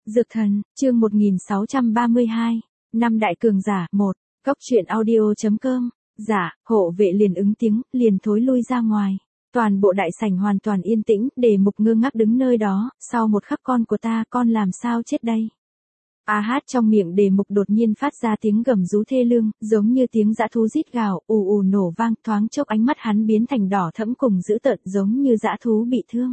Dược thần, chương 1632, năm đại cường giả, 1, Cốc truyện audio.com, giả, hộ vệ liền ứng tiếng, liền thối lui ra ngoài. Toàn bộ đại sảnh hoàn toàn yên tĩnh, Đề Mục ngơ ngác đứng nơi đó, sau một khắc con của ta, con làm sao chết đây? A hát trong miệng Đề Mục đột nhiên phát ra tiếng gầm rú thê lương, giống như tiếng dã thú rít gào, ù ù nổ vang, thoáng chốc ánh mắt hắn biến thành đỏ thẫm cùng dữ tợn giống như dã thú bị thương.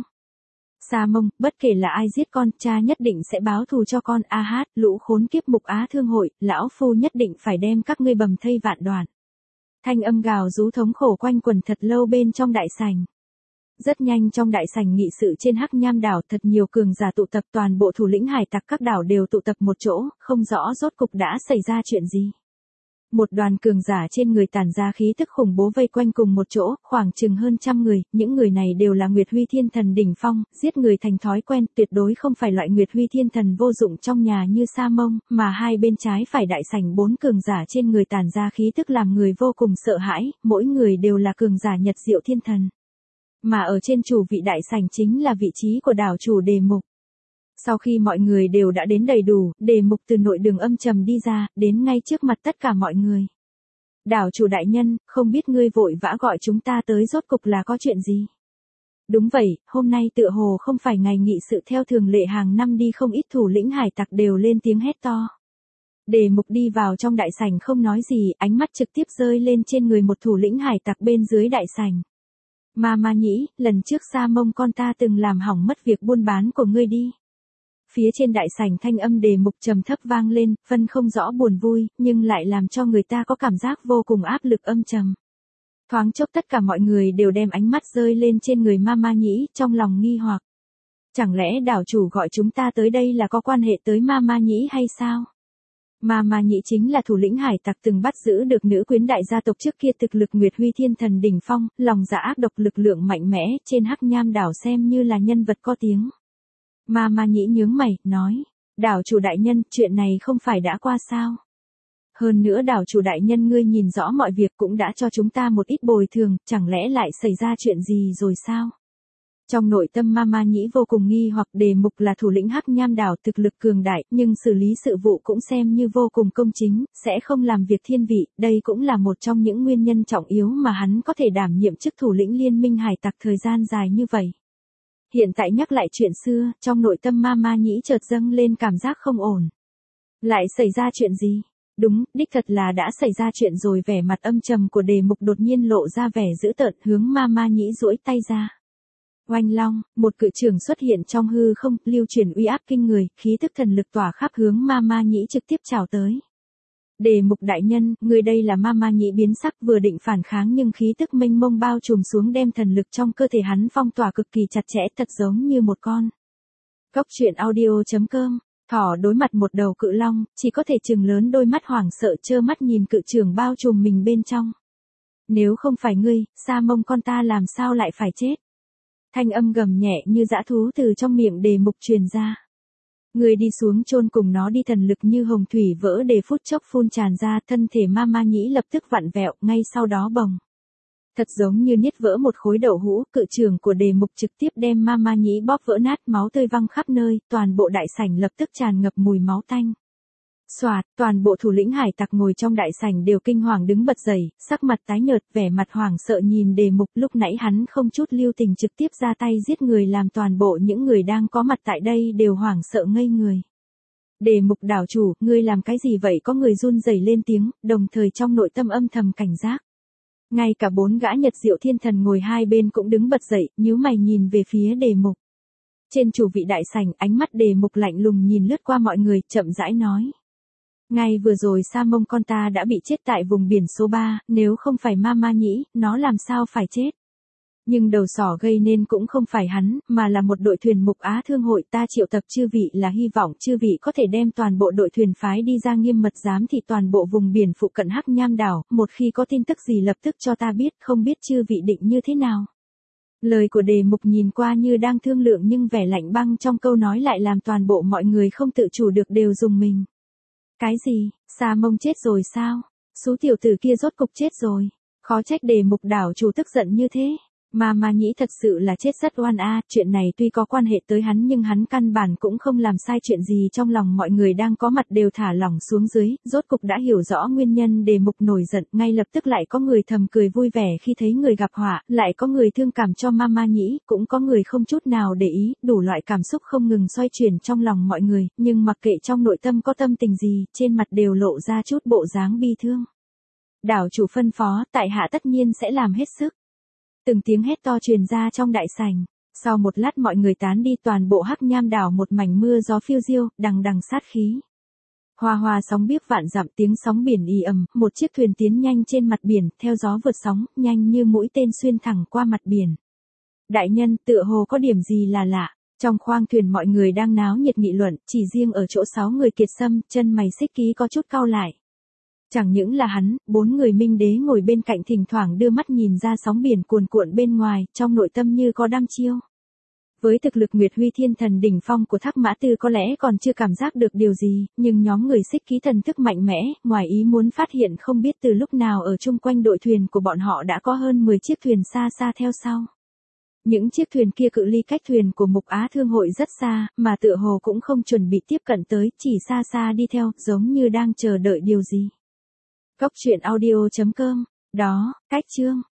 Sa Mông, bất kể là ai giết con, cha nhất định sẽ báo thù cho con. A hát, lũ khốn kiếp Mục Á Thương hội, lão phu nhất định phải đem các ngươi bầm thây vạn đoạn. Thanh âm gào rú thống khổ quanh quẩn thật lâu bên trong đại sảnh. Rất nhanh trong đại sảnh nghị sự trên Hắc Nham đảo, thật nhiều cường giả tụ tập, toàn bộ thủ lĩnh hải tặc các đảo đều tụ tập một chỗ, không rõ rốt cục đã xảy ra chuyện gì. Một đoàn cường giả trên người tản ra khí tức khủng bố vây quanh cùng một chỗ, khoảng chừng hơn 100 người, những người này đều là Nguyệt Huy Thiên Thần đỉnh phong, giết người thành thói quen, tuyệt đối không phải loại Nguyệt Huy Thiên Thần vô dụng trong nhà như Sa Mông, mà hai bên trái phải đại sảnh 4 cường giả trên người tản ra khí tức làm người vô cùng sợ hãi, mỗi người đều là cường giả Nhật Diệu Thiên Thần. Mà ở trên chủ vị đại sảnh chính là vị trí của đảo chủ Đề Mục. Sau khi mọi người đều đã đến đầy đủ, Đề Mục từ nội đường âm trầm đi ra, đến ngay trước mặt tất cả mọi người. Đảo chủ đại nhân, không biết ngươi vội vã gọi chúng ta tới rốt cục là có chuyện gì? Đúng vậy, hôm nay tựa hồ không phải ngày nghị sự theo thường lệ hàng năm đi, không ít thủ lĩnh hải tặc đều lên tiếng hét to. Đề Mục đi vào trong đại sảnh không nói gì, ánh mắt trực tiếp rơi lên trên người một thủ lĩnh hải tặc bên dưới đại sảnh. Ma Nhĩ, lần trước Sa Mông con ta từng làm hỏng mất việc buôn bán của ngươi đi. Phía trên đại sảnh thanh âm Đề Mục trầm thấp vang lên, phân không rõ buồn vui, nhưng lại làm cho người ta có cảm giác vô cùng áp lực âm trầm. Thoáng chốc tất cả mọi người đều đem ánh mắt rơi lên trên người Ma Nhĩ, trong lòng nghi hoặc. Chẳng lẽ đảo chủ gọi chúng ta tới đây là có quan hệ tới Ma Nhĩ hay sao? Ma Nhĩ chính là thủ lĩnh hải tặc từng bắt giữ được nữ quyến đại gia tộc trước kia, thực lực Nguyệt Huy Thiên Thần đỉnh phong, lòng dạ ác độc, lực lượng mạnh mẽ, trên Hắc Nham đảo xem như là nhân vật có tiếng. Ma Nhĩ nhướng mày, nói, đảo chủ đại nhân, chuyện này không phải đã qua sao? Hơn nữa đảo chủ đại nhân ngươi nhìn rõ mọi việc cũng đã cho chúng ta một ít bồi thường, chẳng lẽ lại xảy ra chuyện gì rồi sao? Trong nội tâm Ma Nhĩ vô cùng nghi hoặc. Đề Mục là thủ lĩnh Hắc Nham đảo, thực lực cường đại, nhưng xử lý sự vụ cũng xem như vô cùng công chính, sẽ không làm việc thiên vị, đây cũng là một trong những nguyên nhân trọng yếu mà hắn có thể đảm nhiệm chức thủ lĩnh liên minh hải tặc thời gian dài như vậy. Hiện tại nhắc lại chuyện xưa, trong nội tâm Ma Nhĩ chợt dâng lên cảm giác không ổn. Lại xảy ra chuyện gì? Đúng, đích thật là đã xảy ra chuyện rồi. Vẻ mặt âm trầm của Đề Mục đột nhiên lộ ra vẻ dữ tợn, hướng Ma Nhĩ duỗi tay ra. Oanh long, một cự trường xuất hiện trong hư không, lưu truyền uy áp kinh người, khí tức thần lực tỏa khắp hướng Ma Nhĩ trực tiếp chào tới. Đề Mục đại nhân, người đây là Ma Nhĩ biến sắc, vừa định phản kháng nhưng khí tức mênh mông bao trùm xuống đem thần lực trong cơ thể hắn phong tỏa cực kỳ chặt chẽ, thật giống như một con. Cốc truyện audio.com, thỏ đối mặt một đầu cự long, chỉ có thể trừng lớn đôi mắt hoảng sợ trơ mắt nhìn cự trường bao trùm mình bên trong. Nếu không phải ngươi, Sa Mông con ta làm sao lại phải chết? Thanh âm gầm nhẹ như dã thú từ trong miệng Đề Mục truyền ra. Người đi xuống chôn cùng nó đi. Thần lực như hồng thủy vỡ để phút chốc phun tràn ra, thân thể Ma Nhĩ lập tức vặn vẹo, ngay sau đó bồng. Thật giống như niết vỡ một khối đậu hũ, cự trường của Đề Mục trực tiếp đem Ma Nhĩ bóp vỡ nát, máu tươi văng khắp nơi, toàn bộ đại sảnh lập tức tràn ngập mùi máu tanh. Soạt, toàn bộ thủ lĩnh hải tặc ngồi trong đại sảnh đều kinh hoàng đứng bật dậy, sắc mặt tái nhợt, vẻ mặt hoảng sợ nhìn Đề Mục. Lúc nãy hắn không chút lưu tình trực tiếp ra tay giết người, làm toàn bộ những người đang có mặt tại đây đều hoảng sợ ngây người. Đề Mục đảo chủ, ngươi làm cái gì vậy? Có người run rẩy lên tiếng, đồng thời trong nội tâm âm thầm cảnh giác. Ngay cả 4 gã Nhật Diệu Thiên Thần ngồi hai bên cũng đứng bật dậy, nhíu mày nhìn về phía Đề Mục. Trên chủ vị đại sảnh, ánh mắt Đề Mục lạnh lùng nhìn lướt qua mọi người, chậm rãi nói. Ngay vừa rồi Sa Mông con ta đã bị chết tại vùng biển số 3, nếu không phải Ma Nhĩ, nó làm sao phải chết? Nhưng đầu sỏ gây nên cũng không phải hắn, mà là một đội thuyền Mục Á Thương hội. Ta triệu tập chư vị là hy vọng chư vị có thể đem toàn bộ đội thuyền phái đi ra nghiêm mật giám thị toàn bộ vùng biển phụ cận Hắc Nham đảo, một khi có tin tức gì lập tức cho ta biết, không biết chư vị định như thế nào? Lời của Đề Mục nhìn qua như đang thương lượng nhưng vẻ lạnh băng trong câu nói lại làm toàn bộ mọi người không tự chủ được đều rùng mình. Cái gì? Sa Mông chết rồi sao? Số tiểu tử kia rốt cục chết rồi. Khó trách Đề Mục đảo chủ tức giận như thế. Mà nhĩ thật sự là chết rất oan a, chuyện này tuy có quan hệ tới hắn nhưng hắn căn bản cũng không làm sai chuyện gì, trong lòng mọi người đang có mặt đều thả lỏng xuống dưới, rốt cục đã hiểu rõ nguyên nhân đề mục nổi giận, ngay lập tức lại có người thầm cười vui vẻ khi thấy người gặp họa, lại có người thương cảm cho Mama nhĩ, cũng có người không chút nào để ý, đủ loại cảm xúc không ngừng xoay chuyển trong lòng mọi người, nhưng mặc kệ trong nội tâm có tâm tình gì, trên mặt đều lộ ra chút bộ dáng bi thương. Đảo chủ phân phó, tại hạ tất nhiên sẽ làm hết sức. Từng tiếng hét to truyền ra trong đại sảnh. Sau một lát mọi người tán đi, toàn bộ Hắc Nham đảo một mảnh mưa gió phiêu diêu, đằng đằng sát khí. Hoa hoa sóng biếc vạn dặm, tiếng sóng biển ì ầm, một chiếc thuyền tiến nhanh trên mặt biển, theo gió vượt sóng, nhanh như mũi tên xuyên thẳng qua mặt biển. Đại nhân, tựa hồ có điểm gì là lạ. Trong khoang thuyền mọi người đang náo nhiệt nghị luận, chỉ riêng ở chỗ 6 người Kiệt Sâm, chân mày Xích Ký có chút cau lại. Chẳng những là hắn, 4 người Minh Đế ngồi bên cạnh thỉnh thoảng đưa mắt nhìn ra sóng biển cuồn cuộn bên ngoài, trong nội tâm như có đăm chiêu. Với thực lực Nguyệt Huy Thiên Thần đỉnh phong của Thác Mã Tư có lẽ còn chưa cảm giác được điều gì, nhưng nhóm người Xích Ký thần thức mạnh mẽ, ngoài ý muốn phát hiện không biết từ lúc nào ở chung quanh đội thuyền của bọn họ đã có hơn 10 chiếc thuyền xa xa theo sau. Những chiếc thuyền kia cự ly cách thuyền của Mục Á Thương hội rất xa, mà tựa hồ cũng không chuẩn bị tiếp cận tới, chỉ xa xa đi theo, giống như đang chờ đợi điều gì. Cốc truyện audio.com, đó, cách chương.